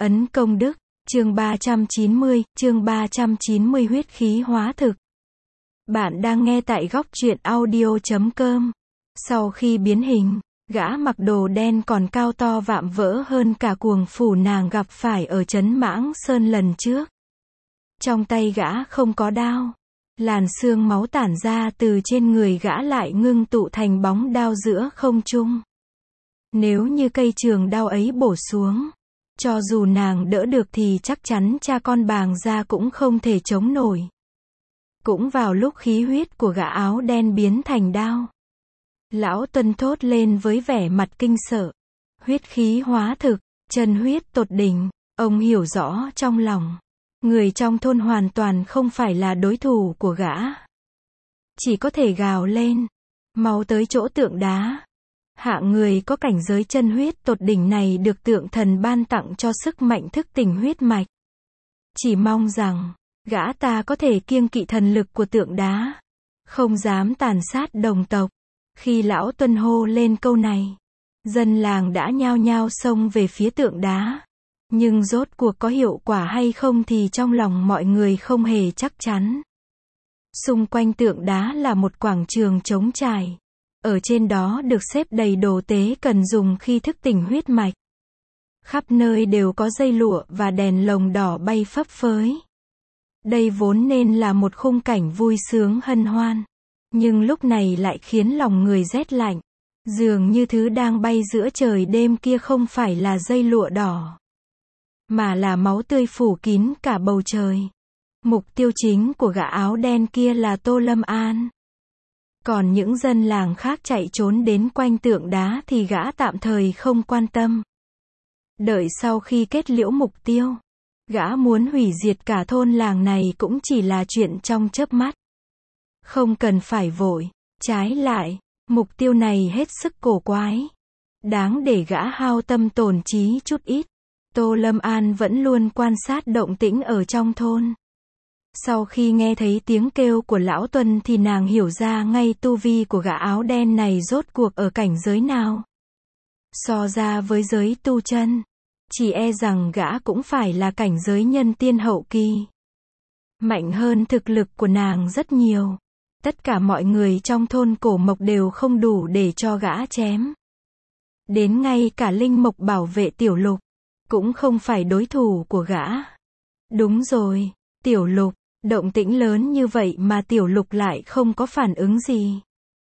Ấn công đức, chương 390 huyết khí hóa thực. Bạn đang nghe tại góc truyện audio.com. Sau khi biến hình, gã mặc đồ đen còn cao to vạm vỡ hơn cả cuồng phủ nàng gặp phải ở trấn Mãng Sơn lần trước. Trong tay gã không có đao. Làn xương máu tản ra từ trên người gã lại ngưng tụ thành bóng đao giữa không trung. Nếu như cây trường đao ấy bổ xuống, cho dù nàng đỡ được thì chắc chắn cha con Bàng gia cũng không thể chống nổi. Cũng vào lúc khí huyết của gã áo đen biến thành đao, Lão Tuân thốt lên với vẻ mặt kinh sợ. Huyết khí hóa thực, chân huyết tột đỉnh. Ông hiểu rõ trong lòng, người trong thôn hoàn toàn không phải là đối thủ của gã. Chỉ có thể gào lên, mau tới chỗ tượng đá. Hạng người có cảnh giới chân huyết tột đỉnh này được tượng thần ban tặng cho sức mạnh thức tỉnh huyết mạch. Chỉ mong rằng, gã ta có thể kiêng kỵ thần lực của tượng đá, không dám tàn sát đồng tộc. Khi Lão Tuân hô lên câu này, dân làng đã nhao nhao xông về phía tượng đá. Nhưng rốt cuộc có hiệu quả hay không thì trong lòng mọi người không hề chắc chắn. Xung quanh tượng đá là một quảng trường trống trải. Ở trên đó được xếp đầy đồ tế cần dùng khi thức tỉnh huyết mạch. Khắp nơi đều có dây lụa và đèn lồng đỏ bay phấp phới. Đây vốn nên là một khung cảnh vui sướng hân hoan. Nhưng lúc này lại khiến lòng người rét lạnh. Dường như thứ đang bay giữa trời đêm kia không phải là dây lụa đỏ, mà là máu tươi phủ kín cả bầu trời. Mục tiêu chính của gã áo đen kia là Tô Lâm An. Còn những dân làng khác chạy trốn đến quanh tượng đá thì gã tạm thời không quan tâm. Đợi sau khi kết liễu mục tiêu, gã muốn hủy diệt cả thôn làng này cũng chỉ là chuyện trong chớp mắt. Không cần phải vội, trái lại, mục tiêu này hết sức cổ quái. Đáng để gã hao tâm tổn trí chút ít. Tô Lâm An vẫn luôn quan sát động tĩnh ở trong thôn. Sau khi nghe thấy tiếng kêu của Lão Tuân thì nàng hiểu ra ngay tu vi của gã áo đen này rốt cuộc ở cảnh giới nào. So ra với giới tu chân, chỉ e rằng gã cũng phải là cảnh giới nhân tiên hậu kỳ. Mạnh hơn thực lực của nàng rất nhiều. Tất cả mọi người trong thôn Cổ Mộc đều không đủ để cho gã chém. Đến ngay cả Linh Mộc bảo vệ Tiểu Lục cũng không phải đối thủ của gã. Đúng rồi, Tiểu Lục, động tĩnh lớn như vậy mà Tiểu Lục lại không có phản ứng gì.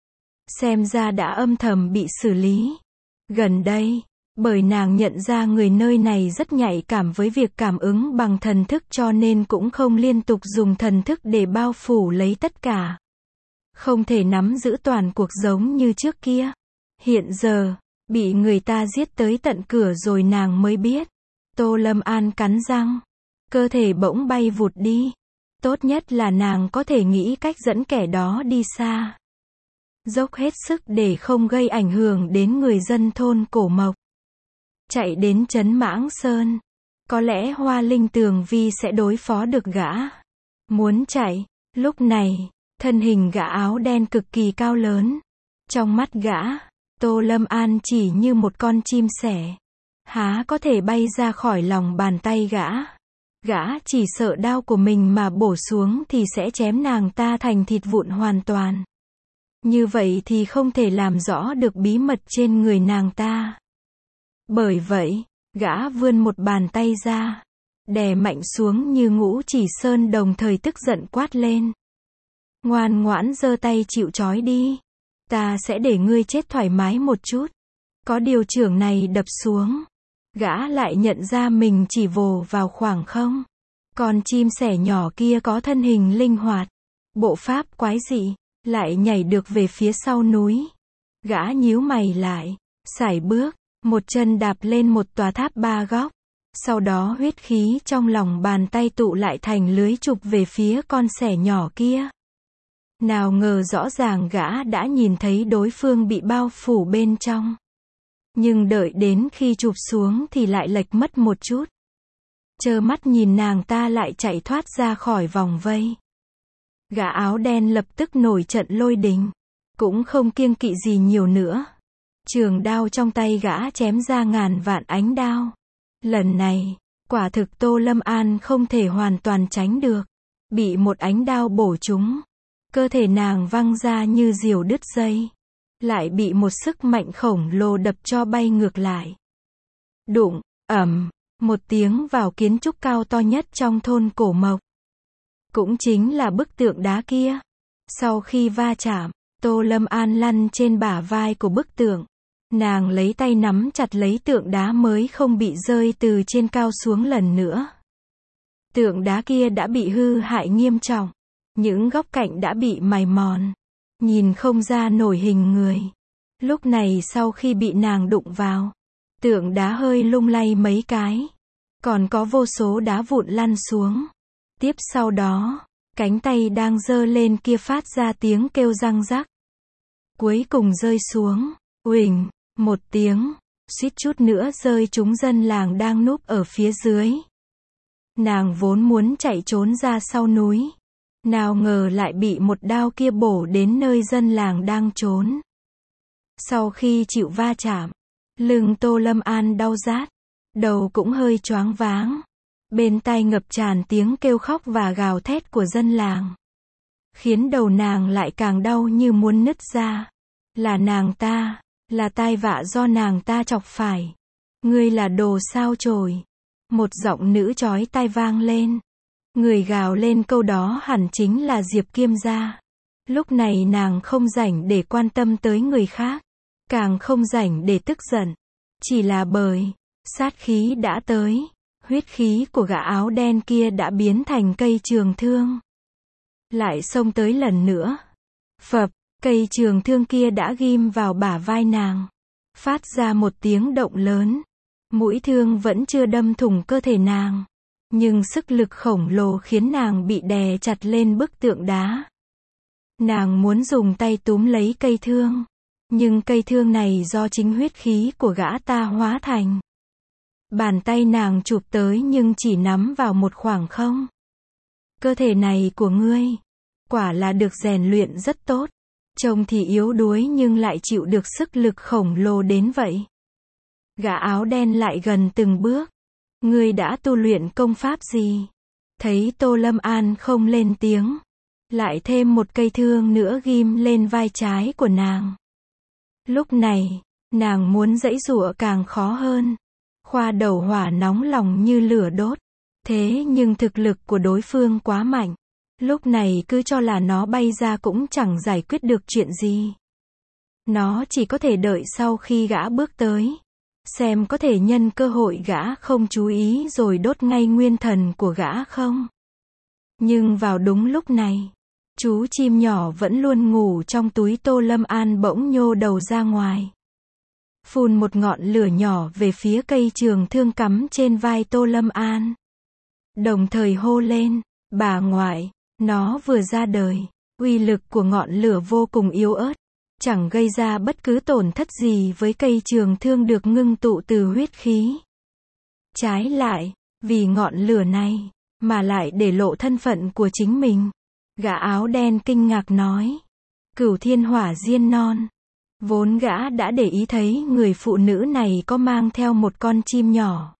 Xem ra đã âm thầm bị xử lý. Gần đây, bởi nàng nhận ra người nơi này rất nhạy cảm với việc cảm ứng bằng thần thức cho nên cũng không liên tục dùng thần thức để bao phủ lấy tất cả. Không thể nắm giữ toàn cuộc giống như trước kia. Hiện giờ, bị người ta giết tới tận cửa rồi nàng mới biết. Tô Lâm An cắn răng, cơ thể bỗng bay vụt đi. Tốt nhất là nàng có thể nghĩ cách dẫn kẻ đó đi xa. Dốc hết sức để không gây ảnh hưởng đến người dân thôn Cổ Mộc. Chạy đến trấn Mãng Sơn. Có lẽ Hoa Linh Tường Vi sẽ đối phó được gã. Muốn chạy, lúc này, thân hình gã áo đen cực kỳ cao lớn. Trong mắt gã, Tô Lâm An chỉ như một con chim sẻ. Há có thể bay ra khỏi lòng bàn tay gã. Gã chỉ sợ đao của mình mà bổ xuống thì sẽ chém nàng ta thành thịt vụn hoàn toàn. Như vậy thì không thể làm rõ được bí mật trên người nàng ta. Bởi vậy, gã vươn một bàn tay ra, đè mạnh xuống như Ngũ Chỉ Sơn đồng thời tức giận quát lên. Ngoan ngoãn giơ tay chịu trói đi. Ta sẽ để ngươi chết thoải mái một chút. Có điều chưởng này đập xuống, gã lại nhận ra mình chỉ vồ vào khoảng không. Còn chim sẻ nhỏ kia có thân hình linh hoạt, bộ pháp quái dị, lại nhảy được về phía sau núi. Gã nhíu mày lại, sải bước, một chân đạp lên một tòa tháp ba góc. Sau đó huyết khí trong lòng bàn tay tụ lại thành lưới chụp về phía con sẻ nhỏ kia. Nào ngờ rõ ràng gã đã nhìn thấy đối phương bị bao phủ bên trong. Nhưng đợi đến khi chụp xuống thì lại lệch mất một chút. Trơ mắt nhìn nàng ta lại chạy thoát ra khỏi vòng vây. Gã áo đen lập tức nổi trận lôi đình. Cũng không kiêng kỵ gì nhiều nữa. Trường đao trong tay gã chém ra ngàn vạn ánh đao. Lần này, Quả thực Tô Lâm An không thể hoàn toàn tránh được. Bị một ánh đao bổ trúng. Cơ thể nàng văng ra như diều đứt dây. Lại bị một sức mạnh khổng lồ đập cho bay ngược lại. Đụng, ầm, một tiếng vào kiến trúc cao to nhất trong thôn Cổ Mộc. Cũng chính là bức tượng đá kia. Sau khi va chạm, Tô Lâm An lăn trên bả vai của bức tượng. Nàng lấy tay nắm chặt lấy tượng đá mới không bị rơi từ trên cao xuống lần nữa. Tượng đá kia đã bị hư hại nghiêm trọng. Những góc cạnh đã bị mài mòn. Nhìn không ra nổi hình người. Lúc này sau khi bị nàng đụng vào, tượng đá hơi lung lay mấy cái. Còn có vô số đá vụn lăn xuống. Tiếp sau đó, cánh tay đang giơ lên kia phát ra tiếng kêu răng rắc. Cuối cùng rơi xuống. Uỳnh, một tiếng, suýt chút nữa rơi trúng dân làng đang núp ở phía dưới. Nàng vốn muốn chạy trốn ra sau núi. Nào ngờ lại bị một đao kia bổ đến nơi dân làng đang trốn. Sau khi chịu va chạm, lưng Tô Lâm An đau rát, đầu cũng hơi choáng váng. Bên tai ngập tràn tiếng kêu khóc và gào thét của dân làng. Khiến đầu nàng lại càng đau như muốn nứt ra. Là nàng ta, là tai vạ do nàng ta chọc phải. Ngươi là đồ sao chổi. Một giọng nữ chói tai vang lên. Người gào lên câu đó hẳn chính là Diệp Kiêm gia. Lúc này nàng không rảnh để quan tâm tới người khác. Càng không rảnh để tức giận. Chỉ là bởi, sát khí đã tới. Huyết khí của gã áo đen kia đã biến thành cây trường thương. Lại xông tới lần nữa. Phập, cây trường thương kia đã ghim vào bả vai nàng. Phát ra một tiếng động lớn. Mũi thương vẫn chưa đâm thủng cơ thể nàng. Nhưng sức lực khổng lồ khiến nàng bị đè chặt lên bức tượng đá. Nàng muốn dùng tay túm lấy cây thương. Nhưng cây thương này do chính huyết khí của gã ta hóa thành. Bàn tay nàng chụp tới nhưng chỉ nắm vào một khoảng không. Cơ thể này của ngươi, quả là được rèn luyện rất tốt. Trông thì yếu đuối nhưng lại chịu được sức lực khổng lồ đến vậy. Gã áo đen lại gần từng bước. Ngươi đã tu luyện công pháp gì? Thấy Tô Lâm An không lên tiếng. Lại thêm một cây thương nữa ghim lên vai trái của nàng. Lúc này, nàng muốn giãy giụa càng khó hơn. Khoa đầu hỏa nóng lòng như lửa đốt. Thế nhưng thực lực của đối phương quá mạnh. Lúc này cứ cho là nó bay ra cũng chẳng giải quyết được chuyện gì. Nó chỉ có thể đợi sau khi gã bước tới. Xem có thể nhân cơ hội gã không chú ý rồi đốt ngay nguyên thần của gã không. Nhưng vào đúng lúc này, chú chim nhỏ vẫn luôn ngủ trong túi Tô Lâm An bỗng nhô đầu ra ngoài. Phun một ngọn lửa nhỏ về phía cây trường thương cắm trên vai Tô Lâm An. Đồng thời hô lên, bà ngoại, nó vừa ra đời. Uy lực của ngọn lửa vô cùng yếu ớt. Chẳng gây ra bất cứ tổn thất gì với cây trường thương được ngưng tụ từ huyết khí. Trái lại, vì ngọn lửa này, mà lại để lộ thân phận của chính mình. Gã áo đen kinh ngạc nói. Cửu thiên hỏa diên non. Vốn gã đã để ý thấy người phụ nữ này có mang theo một con chim nhỏ.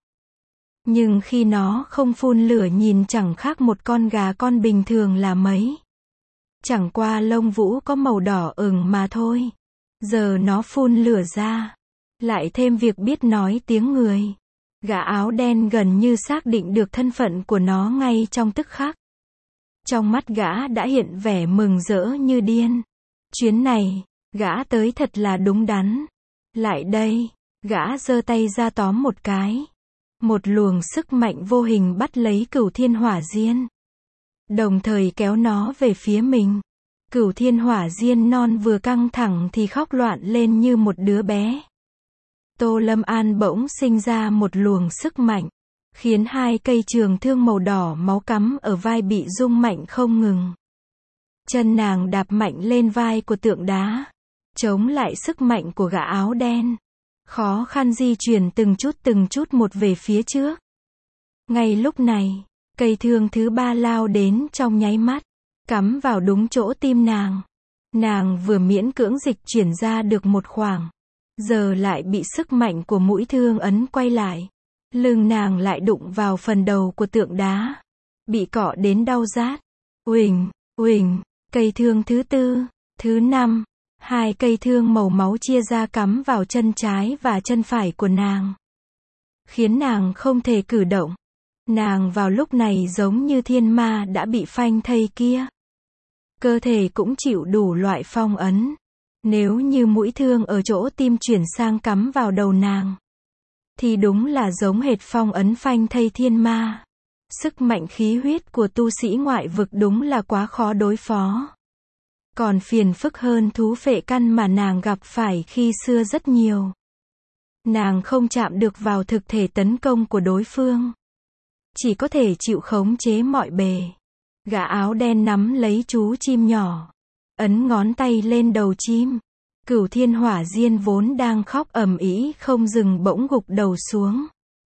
Nhưng khi nó không phun lửa nhìn chẳng khác một con gà con bình thường là mấy. Chẳng qua lông vũ có màu đỏ ửng mà thôi. Giờ nó phun lửa ra. Lại thêm việc biết nói tiếng người. Gã áo đen gần như xác định được thân phận của nó ngay trong tức khắc. Trong mắt gã đã hiện vẻ mừng rỡ như điên. Chuyến này, gã tới thật là đúng đắn. Lại đây, gã giơ tay ra tóm một cái. Một luồng sức mạnh vô hình bắt lấy cửu thiên hỏa diên. Đồng thời kéo nó về phía mình. Cửu thiên hỏa diên non vừa căng thẳng thì khóc loạn lên như một đứa bé. Tô Lâm An bỗng sinh ra một luồng sức mạnh. Khiến hai cây trường thương màu đỏ máu cắm ở vai bị rung mạnh không ngừng. Chân nàng đạp mạnh lên vai của tượng đá. Chống lại sức mạnh của gã áo đen. Khó khăn di chuyển từng chút một về phía trước. Ngay lúc này, cây thương thứ ba lao đến trong nháy mắt. Cắm vào đúng chỗ tim nàng. Nàng vừa miễn cưỡng dịch chuyển ra được một khoảng. Giờ lại bị sức mạnh của mũi thương ấn quay lại. Lưng nàng lại đụng vào phần đầu của tượng đá. Bị cọ đến đau rát. Uỳnh, uỳnh, cây thương thứ 4, thứ 5. 2 cây thương màu máu chia ra cắm vào chân trái và chân phải của nàng. Khiến nàng không thể cử động. Nàng vào lúc này giống như thiên ma đã bị phanh thây kia. Cơ thể cũng chịu đủ loại phong ấn. Nếu như mũi thương ở chỗ tim chuyển sang cắm vào đầu nàng, thì đúng là giống hệt phong ấn phanh thây thiên ma. Sức mạnh khí huyết của tu sĩ ngoại vực đúng là quá khó đối phó. Còn phiền phức hơn thú phệ căn mà nàng gặp phải khi xưa rất nhiều. Nàng không chạm được vào thực thể tấn công của đối phương. Chỉ có thể chịu khống chế mọi bề. Gã áo đen nắm lấy chú chim nhỏ. Ấn ngón tay lên đầu chim. Cửu Thiên Hỏa Diên vốn đang khóc ầm ĩ không dừng bỗng gục đầu xuống.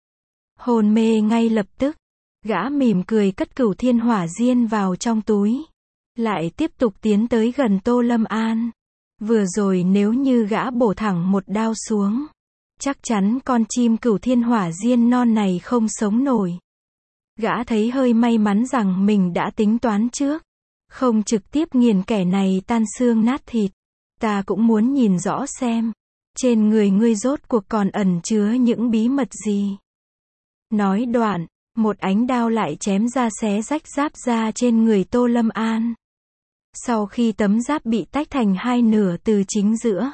Hôn mê ngay lập tức. Gã mỉm cười cất Cửu Thiên Hỏa Diên vào trong túi. Lại tiếp tục tiến tới gần Tô Lâm An. Vừa rồi nếu như gã bổ thẳng một đao xuống, chắc chắn con chim Cửu Thiên Hỏa Diên non này không sống nổi. Gã thấy hơi may mắn rằng mình đã tính toán trước. Không trực tiếp nghiền kẻ này tan xương nát thịt. Ta cũng muốn nhìn rõ xem. Trên người ngươi rốt cuộc còn ẩn chứa những bí mật gì. Nói đoạn, một ánh đao lại chém ra xé rách giáp da trên người Tô Lâm An. Sau khi tấm giáp bị tách thành 2 nửa từ chính giữa,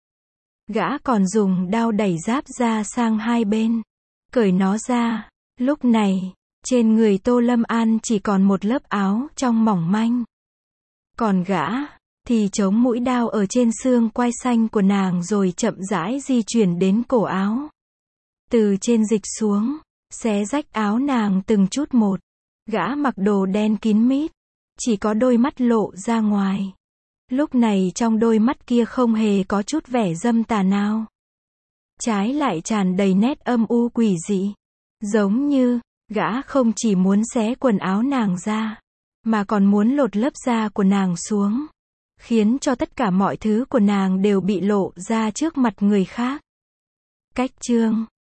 gã còn dùng đao đẩy giáp da sang 2 bên, cởi nó ra. Lúc này, trên người Tô Lâm An chỉ còn một lớp áo trong mỏng manh. Còn gã, thì chống mũi đao ở trên xương quai xanh của nàng rồi chậm rãi di chuyển đến cổ áo. Từ trên dịch xuống, xé rách áo nàng từng chút một. Gã mặc đồ đen kín mít, chỉ có đôi mắt lộ ra ngoài. Lúc này trong đôi mắt kia không hề có chút vẻ dâm tà nào. Trái lại tràn đầy nét âm u quỷ dị. Giống như, gã không chỉ muốn xé quần áo nàng ra, mà còn muốn lột lớp da của nàng xuống. Khiến cho tất cả mọi thứ của nàng đều bị lộ ra trước mặt người khác. Cách chương